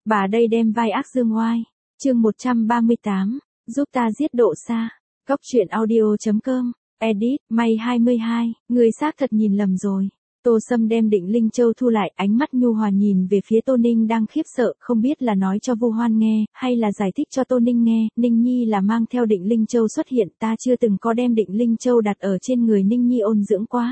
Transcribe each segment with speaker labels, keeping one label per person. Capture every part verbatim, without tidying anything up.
Speaker 1: Bà đây đem vai ác dương oai. Chương một trăm ba mươi tám, giúp ta giết Độ Sa. Góc truyện audio chấm com. Edit, May hai mươi hai, người xác thật nhìn lầm rồi. Tô Sâm đem Định Linh Châu thu lại, ánh mắt nhu hòa nhìn về phía Tô Ninh đang khiếp sợ, không biết là nói cho Vu Hoan nghe, hay là giải thích cho Tô Ninh nghe. Ninh Nhi là mang theo Định Linh Châu xuất hiện, ta chưa từng có đem Định Linh Châu đặt ở trên người Ninh Nhi ôn dưỡng quá.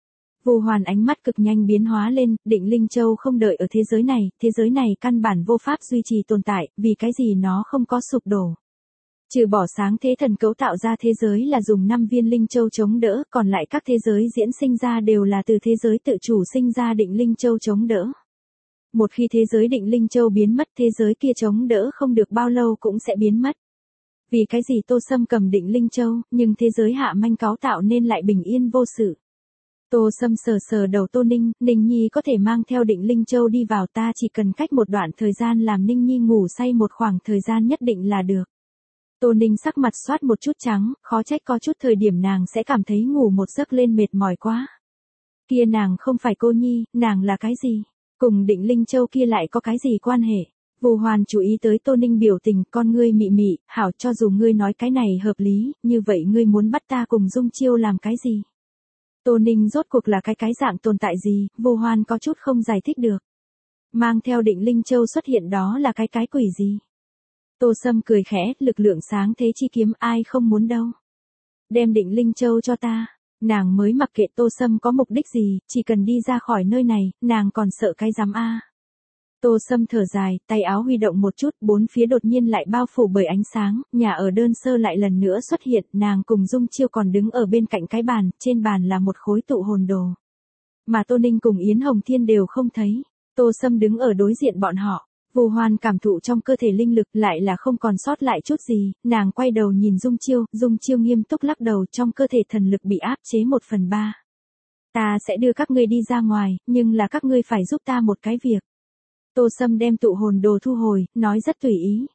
Speaker 1: Vu Hoan ánh mắt cực nhanh biến hóa lên, Định Linh Châu không đợi ở thế giới này, thế giới này căn bản vô pháp duy trì tồn tại, vì cái gì nó không có sụp đổ. Trừ bỏ sáng thế thần cấu tạo ra thế giới là dùng năm viên Linh Châu chống đỡ, còn lại các thế giới diễn sinh ra đều là từ thế giới tự chủ sinh ra Định Linh Châu chống đỡ. Một khi thế giới Định Linh Châu biến mất, thế giới kia chống đỡ không được bao lâu cũng sẽ biến mất. Vì cái gì Tô Sâm cầm Định Linh Châu, nhưng thế giới hạ manh cấu tạo nên lại bình yên vô sự. Tô Sâm sờ sờ đầu Tô Ninh, Ninh Nhi có thể mang theo Định Linh Châu đi vào, ta chỉ cần cách một đoạn thời gian làm Ninh Nhi ngủ say một khoảng thời gian nhất định là được. Tô Ninh sắc mặt xoát một chút trắng, khó trách có chút thời điểm nàng sẽ cảm thấy ngủ một giấc lên mệt mỏi quá. Kia nàng không phải cô nhi, nàng là cái gì? Cùng Định Linh Châu kia lại có cái gì quan hệ? Vu Hoan chú ý tới Tô Ninh biểu tình, con ngươi mị mị, hảo, cho dù ngươi nói cái này hợp lý, như vậy ngươi muốn bắt ta cùng Dung Chiêu làm cái gì? Tô Ninh rốt cuộc là cái cái dạng tồn tại gì? Vu Hoan có chút không giải thích được. Mang theo Định Linh Châu xuất hiện đó là cái cái quỷ gì? Tô Sâm cười khẽ, lực lượng sáng thế chi kiếm ai không muốn đâu. Đem Định Linh Châu cho ta, nàng mới mặc kệ Tô Sâm có mục đích gì, chỉ cần đi ra khỏi nơi này, nàng còn sợ cái rắm a. Tô Sâm thở dài, tay áo huy động một chút, bốn phía đột nhiên lại bao phủ bởi ánh sáng, nhà ở đơn sơ lại lần nữa xuất hiện, nàng cùng Dung Chiêu còn đứng ở bên cạnh cái bàn, trên bàn là một khối tụ hồn đồ. Mà Tô Ninh cùng Yến Hồng Thiên đều không thấy, Tô Sâm đứng ở đối diện bọn họ. Vu Hoan cảm thụ trong cơ thể linh lực lại là không còn sót lại chút gì, nàng quay đầu nhìn Dung Chiêu, Dung Chiêu nghiêm túc lắc đầu, trong cơ thể thần lực bị áp chế một phần ba. Ta sẽ đưa các ngươi đi ra ngoài, nhưng là các ngươi phải giúp ta một cái việc. Tô Sâm đem tụ hồn đồ thu hồi, nói rất tùy ý.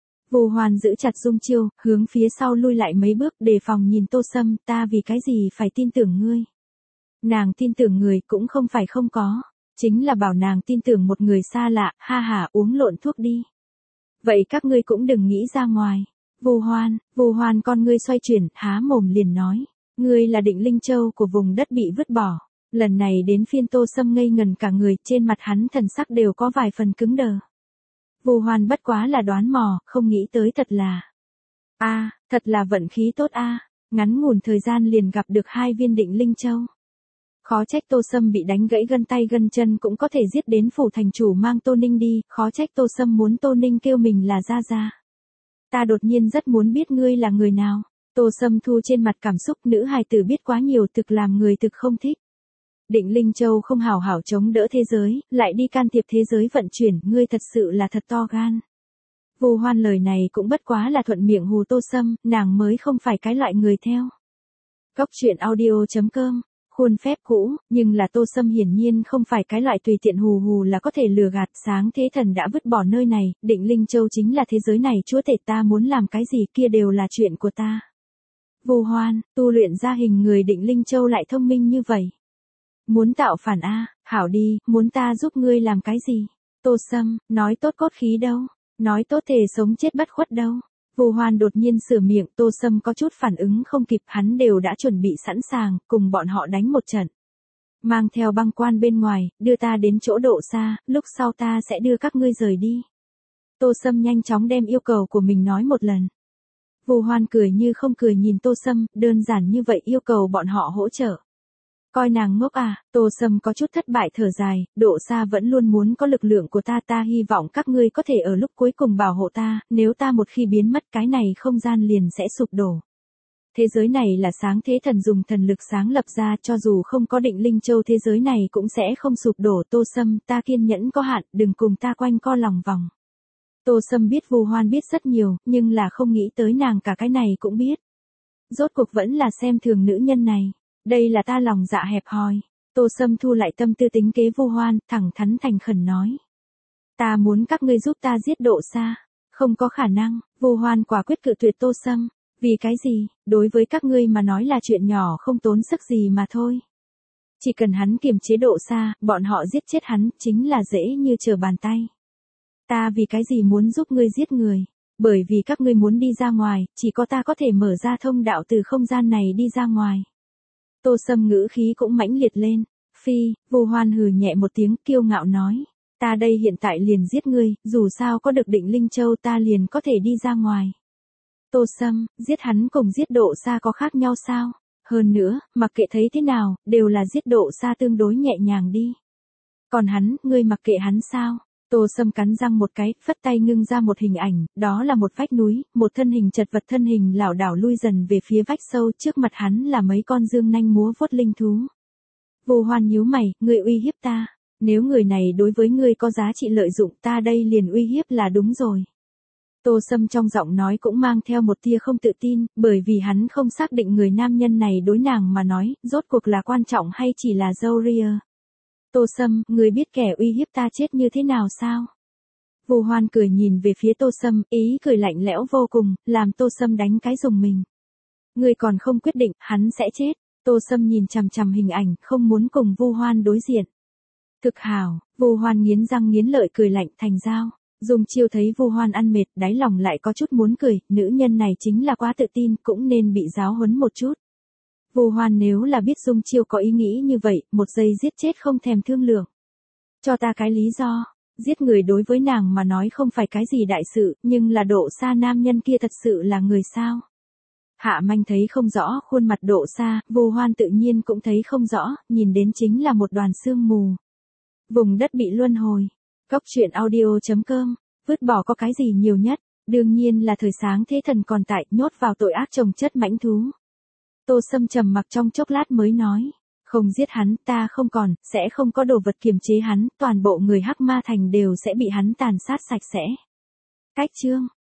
Speaker 1: Vu Hoan giữ chặt Dung Chiêu, hướng phía sau lui lại mấy bước, đề phòng nhìn Tô Sâm, ta vì cái gì phải tin tưởng ngươi. Nàng tin tưởng người cũng không phải không có. Chính là bảo nàng tin tưởng một người xa lạ, ha ha, uống lộn thuốc đi. Vậy các ngươi cũng đừng nghĩ ra ngoài. Vu Hoan, Vu Hoan con ngươi xoay chuyển, há mồm liền nói. Ngươi là Định Linh Châu của vùng đất bị vứt bỏ. Lần này đến phiên Tô Sâm ngây ngần cả người, trên mặt hắn thần sắc đều có vài phần cứng đờ. Vu Hoan bất quá là đoán mò, không nghĩ tới thật là. a à, thật là vận khí tốt a à. Ngắn ngủn thời gian liền gặp được hai viên Định Linh Châu. Khó trách Tô Sâm bị đánh gãy gân tay gân chân cũng có thể giết đến phủ thành chủ mang Tô Ninh đi, khó trách Tô Sâm muốn Tô Ninh kêu mình là gia gia. Ta đột nhiên rất muốn biết ngươi là người nào. Tô Sâm thu trên mặt cảm xúc, nữ hài tử biết quá nhiều thực làm người thực không thích. Định Linh Châu không hảo hảo chống đỡ thế giới, lại đi can thiệp thế giới vận chuyển, ngươi thật sự là thật to gan. Vu Hoan lời này cũng bất quá là thuận miệng hù Tô Sâm, nàng mới không phải cái loại người theo. Góc truyện audio chấm com. Khuôn phép cũ, nhưng là Tô Sâm hiển nhiên không phải cái loại tùy tiện hù hù là có thể lừa gạt, sáng thế thần đã vứt bỏ nơi này, Định Linh Châu chính là thế giới này chúa tể, ta muốn làm cái gì kia đều là chuyện của ta. Vu Hoan, tu luyện ra hình người Định Linh Châu lại thông minh như vậy. Muốn tạo phản a, hảo đi, muốn ta giúp ngươi làm cái gì? Tô Sâm, nói tốt cốt khí đâu, nói tốt thể sống chết bất khuất đâu. Vu Hoan đột nhiên sửa miệng, Tô Sâm có chút phản ứng không kịp, hắn đều đã chuẩn bị sẵn sàng, cùng bọn họ đánh một trận. Mang theo băng quan bên ngoài, đưa ta đến chỗ Độ Sa, lúc sau ta sẽ đưa các ngươi rời đi. Tô Sâm nhanh chóng đem yêu cầu của mình nói một lần. Vu Hoan cười như không cười nhìn Tô Sâm, đơn giản như vậy yêu cầu bọn họ hỗ trợ. Coi nàng ngốc à, Tô Sâm có chút thất bại thở dài, Độ Sa vẫn luôn muốn có lực lượng của ta, ta hy vọng các ngươi có thể ở lúc cuối cùng bảo hộ ta, nếu ta một khi biến mất cái này không gian liền sẽ sụp đổ. Thế giới này là sáng thế thần dùng thần lực sáng lập ra, cho dù không có Định Linh Châu thế giới này cũng sẽ không sụp đổ. Tô Sâm, ta kiên nhẫn có hạn, đừng cùng ta quanh co lòng vòng. Tô Sâm biết Vu Hoan biết rất nhiều, nhưng là không nghĩ tới nàng cả cái này cũng biết. Rốt cuộc vẫn là xem thường nữ nhân này. Đây là ta lòng dạ hẹp hòi. Tô Sâm thu lại tâm tư tính kế Vu Hoan, thẳng thắn thành khẩn nói. Ta muốn các ngươi giúp ta giết Độ Sa. Không có khả năng, Vu Hoan quả quyết cự tuyệt Tô Sâm. Vì cái gì, đối với các ngươi mà nói là chuyện nhỏ không tốn sức gì mà thôi. Chỉ cần hắn kiềm chế Độ Sa, bọn họ giết chết hắn, chính là dễ như trở bàn tay. Ta vì cái gì muốn giúp ngươi giết người? Bởi vì các ngươi muốn đi ra ngoài, chỉ có ta có thể mở ra thông đạo từ không gian này đi ra ngoài. Tô Sâm ngữ khí cũng mãnh liệt lên. Phi, Vu Hoan hừ nhẹ một tiếng kiêu ngạo nói. Ta đây hiện tại liền giết ngươi, dù sao có được Định Linh Châu ta liền có thể đi ra ngoài. Tô Sâm, giết hắn cùng giết Độ Sa có khác nhau sao? Hơn nữa, mặc kệ thấy thế nào, đều là giết Độ Sa tương đối nhẹ nhàng đi. Còn hắn, ngươi mặc kệ hắn sao? Tô Sâm cắn răng một cái, phất tay ngưng ra một hình ảnh, đó là một vách núi, một thân hình chật vật thân hình lảo đảo lui dần về phía vách sâu, trước mặt hắn là mấy con dương nanh múa vuốt linh thú. Vu Hoan nhíu mày, ngươi uy hiếp ta, nếu người này đối với ngươi có giá trị lợi dụng ta đây liền uy hiếp là đúng rồi. Tô Sâm trong giọng nói cũng mang theo một tia không tự tin, bởi vì hắn không xác định người nam nhân này đối nàng mà nói, rốt cuộc là quan trọng hay chỉ là dâu ria. Tô Sâm, ngươi biết kẻ uy hiếp ta chết như thế nào sao? Vu Hoan cười nhìn về phía Tô Sâm, ý cười lạnh lẽo vô cùng, làm Tô Sâm đánh cái rùng mình. Ngươi còn không quyết định, hắn sẽ chết. Tô Sâm nhìn chằm chằm hình ảnh, không muốn cùng Vu Hoan đối diện. Thực hảo, Vu Hoan nghiến răng nghiến lợi cười lạnh thành dao. Dung Chiêu thấy Vu Hoan ăn mệt, đáy lòng lại có chút muốn cười, nữ nhân này chính là quá tự tin, cũng nên bị giáo huấn một chút. Vu Hoan nếu là biết Dung Chiêu có ý nghĩ như vậy, một giây giết chết không thèm thương lượng. Cho ta cái lý do, giết người đối với nàng mà nói không phải cái gì đại sự, nhưng là Độ Sa nam nhân kia thật sự là người sao? Hạ Manh thấy không rõ khuôn mặt Độ Sa, Vu Hoan tự nhiên cũng thấy không rõ, nhìn đến chính là một đoàn sương mù. Vùng đất bị luân hồi. Góc truyện audio chấm com, vứt bỏ có cái gì nhiều nhất, đương nhiên là thời sáng thế thần còn tại, nhốt vào tội ác trồng chất mãnh thú. Tô Sâm trầm mặc trong chốc lát mới nói, không giết hắn, ta không còn, sẽ không có đồ vật kiềm chế hắn, toàn bộ người Hắc Ma Thành đều sẽ bị hắn tàn sát sạch sẽ. Cách chương